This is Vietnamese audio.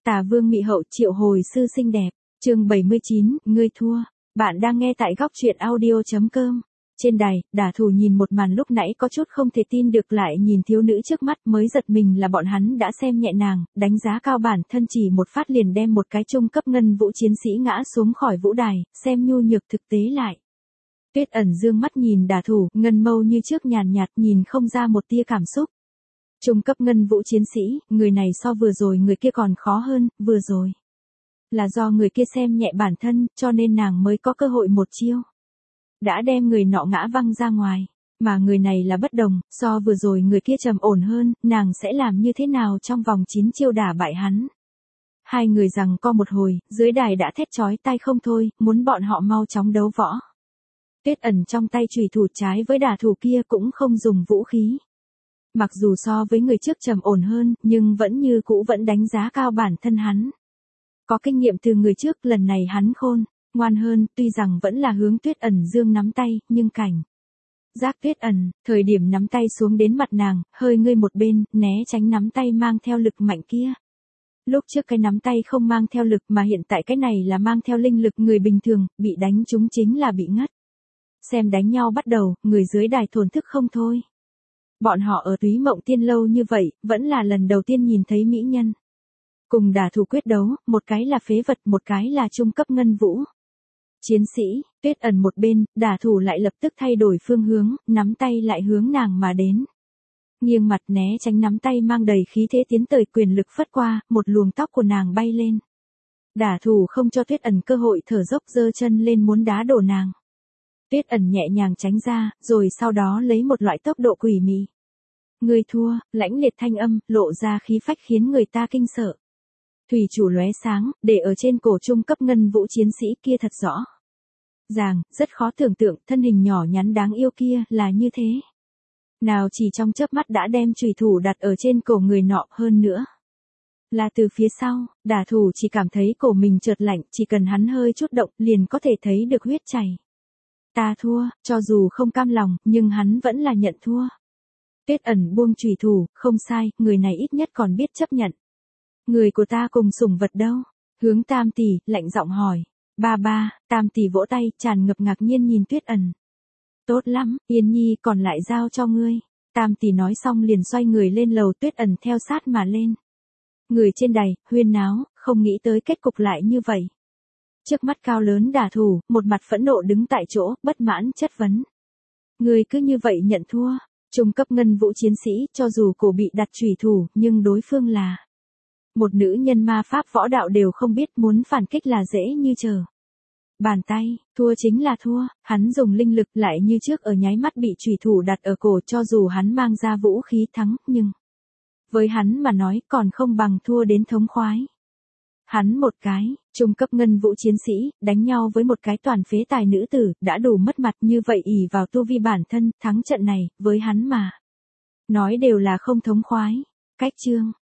Tà Vương Mị Hậu triệu hồi sư xinh đẹp, chương 79, ngươi thua. Bạn đang nghe tại góc truyện audio.com. Trên đài, đả thủ nhìn một màn lúc nãy có chút không thể tin được, lại nhìn thiếu nữ trước mắt mới giật mình là bọn hắn đã xem nhẹ nàng, đánh giá cao bản thân, chỉ một phát liền đem một cái trung cấp ngân vũ chiến sĩ ngã xuống khỏi vũ đài, xem nhu nhược thực tế lại. Tuyết Ẩn dương mắt nhìn đả thủ, ngân mâu như trước nhàn nhạt, nhìn không ra một tia cảm xúc. Trung cấp ngân vũ chiến sĩ, người này so vừa rồi người kia còn khó hơn, vừa rồi là do người kia xem nhẹ bản thân, cho nên nàng mới có cơ hội một chiêu đã đem người nọ ngã văng ra ngoài, mà người này là bất đồng, so vừa rồi người kia trầm ổn hơn, nàng sẽ làm như thế nào trong vòng 9 chiêu đả bại hắn. Hai người giằng co một hồi, dưới đài đã thét chói tai không thôi, muốn bọn họ mau chóng đấu võ. Tuyết Ẩn trong tay chùy thủ trái với đả thủ kia cũng không dùng vũ khí. Mặc dù so với người trước trầm ổn hơn, nhưng vẫn như cũ vẫn đánh giá cao bản thân hắn. Có kinh nghiệm từ người trước, lần này hắn khôn, ngoan hơn, tuy rằng vẫn là hướng Tuyết Ẩn dương nắm tay, nhưng cảnh giác Tuyết Ẩn, thời điểm nắm tay xuống đến mặt nàng, hơi ngơi một bên, né tránh nắm tay mang theo lực mạnh kia. Lúc trước cái nắm tay không mang theo lực mà hiện tại cái này là mang theo linh lực, người bình thường, bị đánh trúng chính là bị ngất. Xem đánh nhau bắt đầu, người dưới đài thổn thức không thôi. Bọn họ ở Túy Mộng Tiên lâu như vậy, vẫn là lần đầu tiên nhìn thấy mỹ nhân cùng đả thủ quyết đấu, một cái là phế vật, một cái là trung cấp ngân vũ chiến sĩ. Tuyết Ẩn một bên, đả thủ lại lập tức thay đổi phương hướng, nắm tay lại hướng nàng mà đến. Nghiêng mặt né tránh nắm tay mang đầy khí thế tiến tới, quyền lực phất qua, một luồng tóc của nàng bay lên. Đả thủ không cho Tuyết Ẩn cơ hội thở dốc, giơ chân lên muốn đá đổ nàng. Tuyết Ẩn nhẹ nhàng tránh ra, rồi sau đó lấy một loại tốc độ quỷ mị. Ngươi thua, lãnh liệt thanh âm, lộ ra khí phách khiến người ta kinh sợ. Thủy chủ lóe sáng, để ở trên cổ trung cấp ngân vũ chiến sĩ kia thật rõ ràng, rất khó tưởng tượng, thân hình nhỏ nhắn đáng yêu kia là như thế nào, chỉ trong chớp mắt đã đem chùy thủ đặt ở trên cổ người nọ, hơn nữa là từ phía sau. Đả thủ chỉ cảm thấy cổ mình chợt lạnh, chỉ cần hắn hơi chút động liền có thể thấy được huyết chảy. Ta thua, cho dù không cam lòng, nhưng hắn vẫn là nhận thua. Tuyết Ẩn buông chùy thủ, không sai, người này ít nhất còn biết chấp nhận. Người của ta cùng sủng vật đâu? Hướng Tam tỷ, lạnh giọng hỏi. Ba, Tam tỷ vỗ tay, tràn ngập ngạc nhiên nhìn Tuyết Ẩn. Tốt lắm, Yên Nhi còn lại giao cho ngươi. Tam tỷ nói xong liền xoay người lên lầu, Tuyết Ẩn theo sát mà lên. Người trên đài, huyên náo, không nghĩ tới kết cục lại như vậy. Trước mắt cao lớn đả thủ, một mặt phẫn nộ đứng tại chỗ, bất mãn chất vấn. Người cứ như vậy nhận thua. Trung cấp ngân vũ chiến sĩ, cho dù cổ bị đặt chùy thủ, nhưng đối phương là một nữ nhân ma pháp võ đạo đều không biết, muốn phản kích là dễ như trở bàn tay. Thua chính là thua, hắn dùng linh lực lại như trước ở nháy mắt bị chùy thủ đặt ở cổ, cho dù hắn mang ra vũ khí thắng, nhưng với hắn mà nói còn không bằng thua đến thống khoái. Hắn một cái, trung cấp ngân vũ chiến sĩ, đánh nhau với một cái toàn phế tài nữ tử, đã đủ mất mặt, như vậy ỷ vào tu vi bản thân, thắng trận này, với hắn mà nói đều là không thống khoái. Cách chương